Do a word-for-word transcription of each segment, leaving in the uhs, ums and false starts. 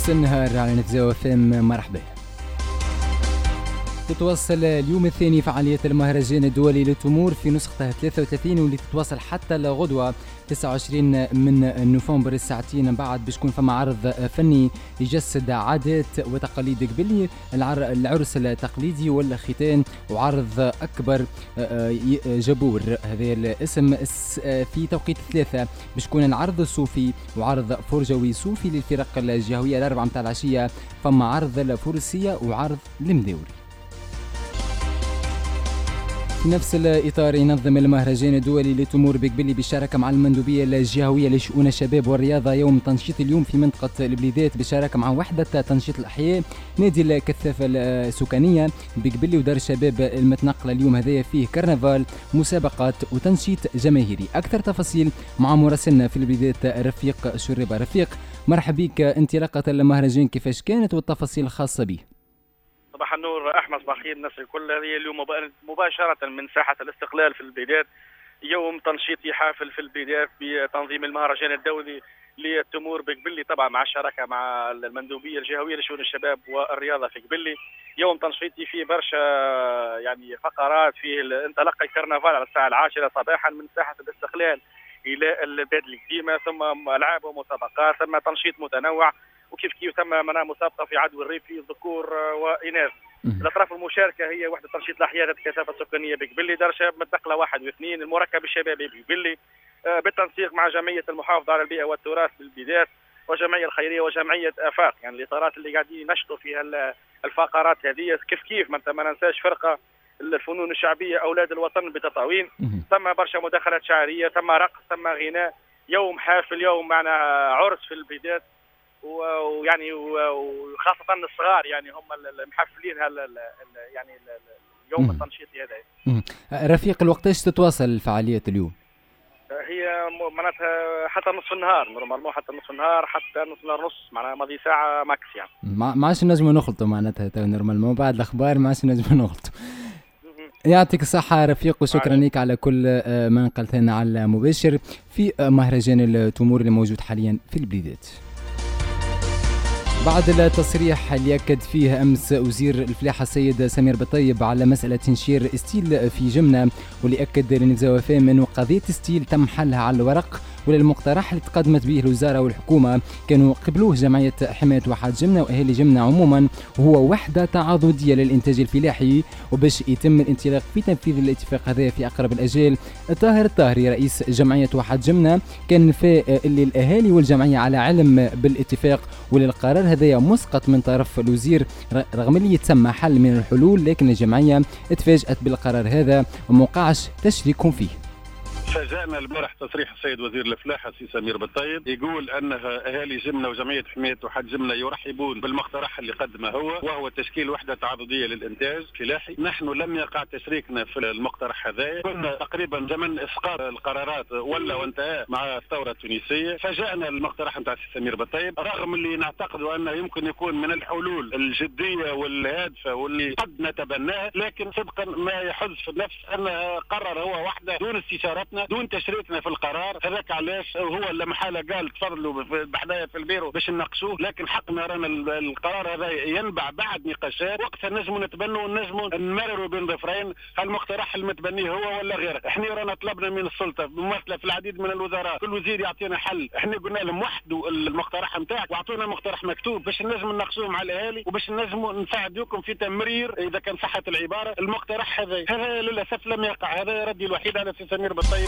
نص النهار على نفزاو فم. مرحبا. تتواصل اليوم الثاني فعاليات المهرجان الدولي للتمور في نسخته ثلاثة وثلاثين واللي تتواصل حتى لغدوة تسعة وعشرين من نوفمبر. ساعتين بعد باش يكون فما عرض فني يجسد عادات وتقاليد قبلي، العرس التقليدي والختان، وعرض أكبر جبور هذا الاسم في توقيت ثلاثة باش يكون العرض الصوفي وعرض فرجوي صوفي للفرق الجهوية. الأربعة متاع العشية فما عرض الفروسية وعرض المداوري. في نفس الإطار ينظم المهرجان الدولي للتمور بقبلي بالشراكة مع المندوبية الجهوية لشؤون الشباب والرياضة يوم تنشيط اليوم في منطقة البليدات بالشراكة مع وحدة تنشيط الأحياء نادي الكثافة السكانية بقبلي ودار الشباب المتنقلة. اليوم هذايا فيه كرنفال، مسابقات وتنشيط جماهيري. أكثر تفاصيل مع مراسلنا في البليدات رفيق شريبة. رفيق مرحبا بك، انطلاقة المهرجان كيفاش كانت والتفاصيل الخاصة به؟ صباح النور احمد، صباح الخير الناس الكل. هذه اليوم مباشره من ساحه الاستقلال في البلدات، يوم تنشيطي حافل في البلدات بتنظيم المهرجان الدولي للتمور بقبلي، طبعا مع الشراكه مع المندوبيه الجهويه لشؤون الشباب والرياضه في قبلي. يوم تنشيطي فيه برشا يعني فقرات، فيه انطلاق الكرنفال على الساعه العاشره صباحا من ساحه الاستقلال الى البلاد القديمه، ثم العاب ومسابقات، ثم تنشيط متنوع، وكيف كيف ثم منها مسابقه في عدو الريفي ذكور واناث. الاطراف المشاركه هي وحده تنشيط الاحياء الكثافه السكانيه بقبلي، دار شباب متنقله واحد واثنين، المركب الشبابي بقبلي بالتنسيق مع جمعيه المحافظه على البيئه والتراث بالبلدات والجمعيه الخيريه وجمعيه افاق، يعني الاطارات اللي قاعدين ينشطوا فيها الفقرات هذه. كيف كيف ما ننساش فرقه الفنون الشعبيه اولاد الوطن بتطاوين، ثم برشا مداخلات شعريه، ثم رقص، ثم غناء. يوم حافل، يوم معنا عرس في البلدات، ويعني وخاصة الصغار يعني هم المحفلين هال يعني اليوم التنشيطي هذا. رفيق، الوقتاش تتواصل الفعاليات اليوم؟ هي معناتها حتى نصف النهار، نورمالمون حتى نصف النهار، حتى نصف النهار نص، معناها ماضي ساعة ماكس يعني. ما عادش نجموا نخلطوا معناتها نورمالمون بعد الأخبار ما عادش نجموا نخلطوا. يعطيك الصحة رفيق، وشكرا لك على كل ما نقلت لنا على مباشر في مهرجان التمور اللي موجود حاليا في البلدات. بعد التصريح اللي أكد فيه أمس وزير الفلاحة السيد سمير بطيب على مسألة تنشير ستيل في جمنة، واللي أكد لنفزاو فام أنه قضية ستيل تم حلها على الورق، وللمقترح اللي تقدمت به الوزارة والحكومة كانوا قبلوه جمعية حماية واحات جمنة وأهالي جمنة عموما، وهو وحدة تعاضدية للإنتاج الفلاحي، وباش يتم الانطلاق في تنفيذ الاتفاق هذا في أقرب الأجال. طاهر الطاهري رئيس جمعية واحات جمنة كان فاء اللي الأهالي والجمعية على علم بالاتفاق، وللقرار هذا مسقط من طرف الوزير رغم اللي يتسمى حل من الحلول، لكن الجمعية اتفاجأت بالقرار هذا وموقعش تشريكهم فيه. فاجأنا البارح تصريح السيد وزير الفلاحة سي سمير بطيب يقول أنها أهالي جمنة وجمعية حماية واحات جمنة يرحبون بالمقترح اللي قدمه هو، وهو تشكيل وحدة تعاضدية للإنتاج الفلاحي. نحن لم يقع تشريكنا في المقترح هذا، كنا تقريبا زمن إسقاط القرارات ولا وانتهى مع الثورة التونسية. فاجأنا المقترح نتاع سي سمير بطيب رغم اللي نعتقد أنه يمكن يكون من الحلول الجدية والهادفة واللي قد نتبناها، لكن سبقا ما يحز في النفس أنه قرر هو وحده دون استشارتنا دون تشريكنا في القرار. هذاك علاش هو لما حاله قال تفضلوا بحدايا في البيرو باش نناقشوه، لكن حقنا رانا القرار هذا ينبع بعد نقاشات، وقتها نجموا نتبنوا ونجموا نمرروا بين ظفرين المقترح المتبني هو ولا غيره. احنا رانا طلبنا من السلطه ممثله في العديد من الوزارات، كل وزير يعطينا حل، احنا قلنا لهم وحدوا المقترح نتاعك واعطونا مقترح مكتوب باش نجموا نناقشوه مع الاهالي وباش نجموا نساعدوكم في تمرير اذا كان صحه العباره المقترح هذا. هذا للاسف لم يقع، هذا ردي الوحيد على سي سمير بطيب.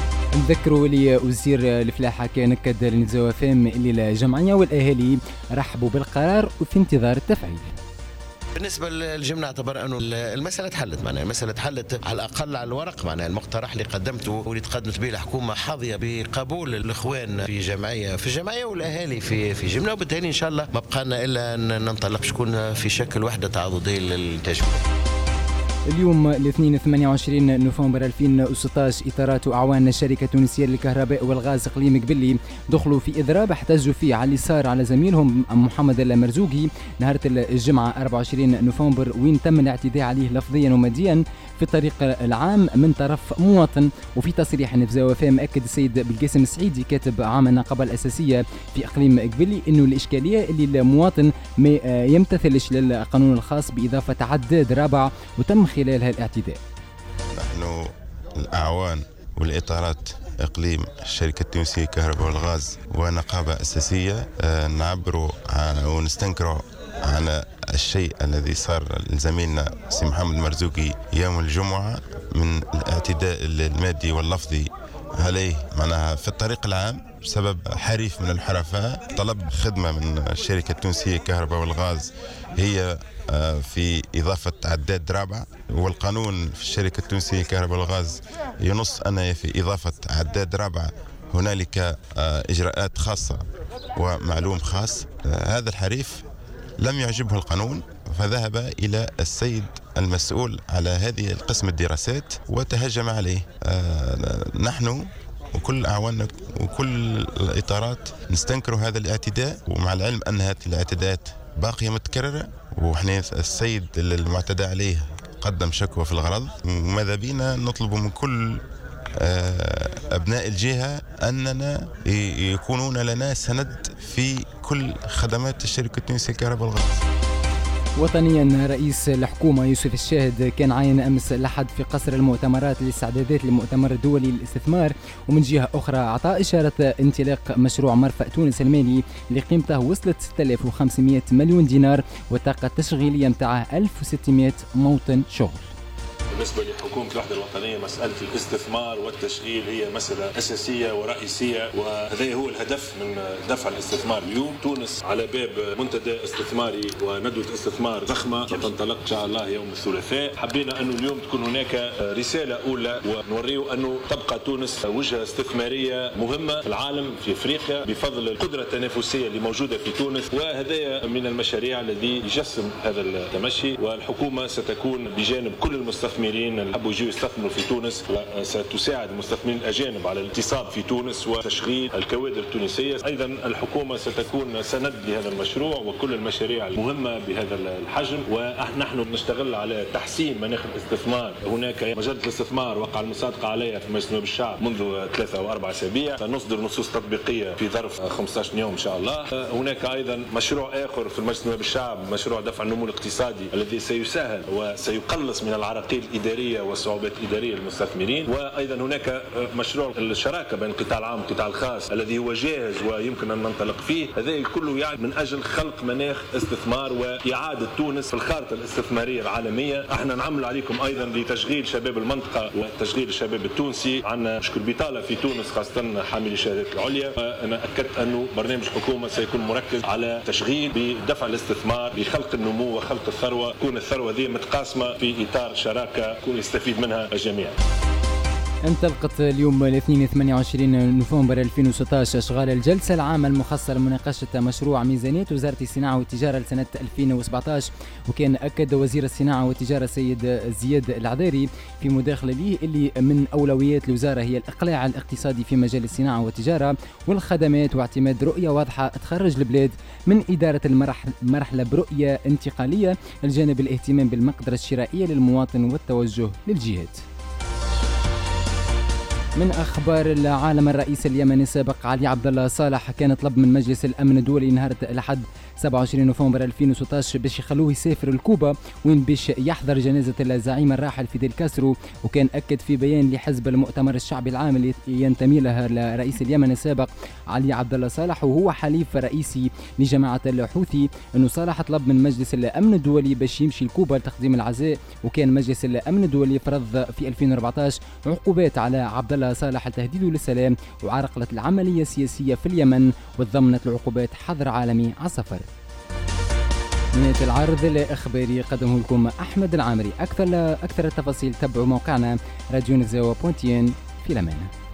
نذكروا لي وزير الفلاحة كان أكد لنفزاو فام اللي الجمعية والأهالي رحبوا بالقرار وفي انتظار التفعيل. بالنسبة للجمنة اعتبر أنه المسألة تحلت، معناها المسألة تحلت على الأقل على الورق، معناها المقترح اللي قدمته واللي تقدمت به الحكومة حاظية بقبول الإخوان في جمعية في الجمعية والأهالي في في جملة، وبالتالي إن شاء الله ما بقى لنا إلا أن ننطلق شكون في شكل وحدة تعاضدية للإنتاج. اليوم الاثنين ثمانية وعشرين نوفمبر ألفين وستة عشر إطارات وأعوان الشركة التونسية للكهرباء والغاز إقليم قبلي دخلوا في إضراب احتجوا فيه على اللي صار على زميلهم محمد المرزوقي نهار الجمعة أربعة وعشرين نوفمبر، وين تم الاعتداء عليه لفظيا وماديا في الطريق العام من طرف مواطن. وفي تصريح نفزاوة فام أكد السيد بالقاسم السعيدي كاتب عام النقابة الأساسية في إقليم قبلي إنه الإشكالية اللي المواطن ما يمتثلش للقانون الخاص بإضافة عداد رابع وتم خلالها الاعتداء. نحن الأعوان والإطارات إقليم الشركة التونسية للكهرباء والغاز ونقابة أساسية نعبروا ونستنكروا على الشيء الذي صار لزميلنا سي محمد مرزوقي يوم الجمعة من الاعتداء المادي واللفظي عليه معناها في الطريق العام بسبب حريف من الحرفاء. طلب خدمة من الشركة التونسية للكهرباء والغاز هي في إضافة عداد رابع، والقانون في الشركة التونسية للكهرباء والغاز ينص أن في إضافة عداد رابع هنالك إجراءات خاصة ومعلوم خاص. هذا الحريف لم يعجبه القانون فذهب إلى السيد المسؤول على هذه القسم الدراسات وتهجم عليه. نحن وكل أعواننا وكل الإطارات نستنكر هذا الاعتداء، ومع العلم أن هذه الاعتداءات باقية متكررة، وإحنا السيد المعتدى عليه قدم شكوى في الغرض، وماذا بينا نطلب من كل أبناء الجهة أننا يكونون لنا سند في كل خدمات الشركة التونسية للكهرباء والغاز. وطنيا رئيس الحكومة يوسف الشاهد كان عاين أمس الأحد في قصر المؤتمرات الاستعدادات للمؤتمر الدولي للاستثمار، ومن جهة أخرى أعطى إشارة انطلاق مشروع مرفأ تونس المالي اللي قيمته وصلت ستة آلاف وخمسمائة مليون دينار والطاقة التشغيلية متاعه ألف وستمائة موطن شغل. بالنسبة لحكومة الوحدة الوطنية مسألة الاستثمار والتشغيل هي مسألة أساسية ورئيسية، وهذا هو الهدف من دفع الاستثمار. اليوم تونس على باب منتدى استثماري وندوة استثمار ضخمة تنطلق إن شاء الله يوم الثلاثاء. حبينا أنه اليوم تكون هناك رسالة أولى ونوريه أنه تبقى تونس وجهة استثمارية مهمة في العالم في أفريقيا بفضل القدرة التنافسية اللي موجودة في تونس، وهذا من المشاريع الذي يجسم هذا التمشي. والحكومة ستكون بجانب كل المستثمرين اللي حبوا يجوا يستثمروا في تونس، وستساعد المستثمرين الأجانب على الاقتصاد في تونس وتشغيل الكوادر التونسية. أيضا الحكومة ستكون سند لهذا المشروع وكل المشاريع المهمة بهذا الحجم، ونحن نشتغل على تحسين مناخ الاستثمار. هناك مجلة الاستثمار وقع المصادقة عليها في مجلس نواب الشعب منذ ثلاثة أو أربع أسابيع، سنصدر نصوص تطبيقية في ظرف خمسة عشر يوم إن شاء الله. هناك أيضا مشروع آخر في مجلس نواب الشعب، مشروع دفع النمو الاقتصادي الذي سيسهل وسيقلص من العراقيل الإدارية والصعوبات الإدارية للمستثمرين. وأيضا هناك مشروع الشراكة بين القطاع العام والقطاع الخاص الذي هو جاهز ويمكن أن ننطلق فيه. هذا كله يعني من أجل خلق مناخ استثمار وإعادة تونس في الخارطة الاستثمارية العالمية. احنا نعمل عليكم أيضا لتشغيل شباب المنطقة وتشغيل الشباب التونسي. عندنا مشكل بطالة في تونس خاصة حاملي الشهادات العليا، فأنا أكدت أنه برنامج الحكومة سيكون مركز على تشغيل بدفع الاستثمار بخلق النمو وخلق الثروة، تكون الثروة هذه متقاسمة في إطار شراكة يستفيد منها الجميع. انطلقت اليوم الاثنين ثمانية وعشرين نوفمبر ألفين وستة عشر أشغال الجلسة العامة المخصصة لمناقشة مشروع ميزانية وزارة الصناعة والتجارة لسنة ألفين وسبعة عشر، وكان أكد وزير الصناعة والتجارة السيد زياد العذاري في مداخلة ليه اللي من أولويات الوزارة هي الإقلاع الاقتصادي في مجال الصناعة والتجارة والخدمات واعتماد رؤية واضحة تخرج البلاد من إدارة المرحلة برؤية انتقالية الجانب الاهتمام بالمقدرة الشرائية للمواطن والتوجه للجهات. من أخبار العالم، الرئيس اليمني السابق علي عبد الله صالح كان طلب من مجلس الأمن الدولي نهار الأحد سبعة وعشرين نوفمبر ألفين وستة عشر باش يخلوه يسافر لكوبا وين باش يحضر جنازة الزعيم الراحل فيديل كاسترو. وكان أكد في بيان لحزب المؤتمر الشعبي العام اللي ينتمي لها الرئيس اليمني السابق علي عبد الله صالح وهو حليف رئيسي لجماعة الحوثي أنه صالح طلب من مجلس الأمن الدولي باش يمشي لكوبا لتقديم العزاء. وكان مجلس الأمن الدولي فرض في ألفين وأربعة عشر عقوبات على عبد الله صالح لتهديده للسلام وعرقلت العملية السياسية في اليمن، وتضمنت العقوبات حظر عالمي على السفر. نهاية العرض الإخباري قدمه لكم أحمد العامري. أكثر أكثر التفاصيل تبعوا موقعنا راديو نزاوة بوينتين في الأمان.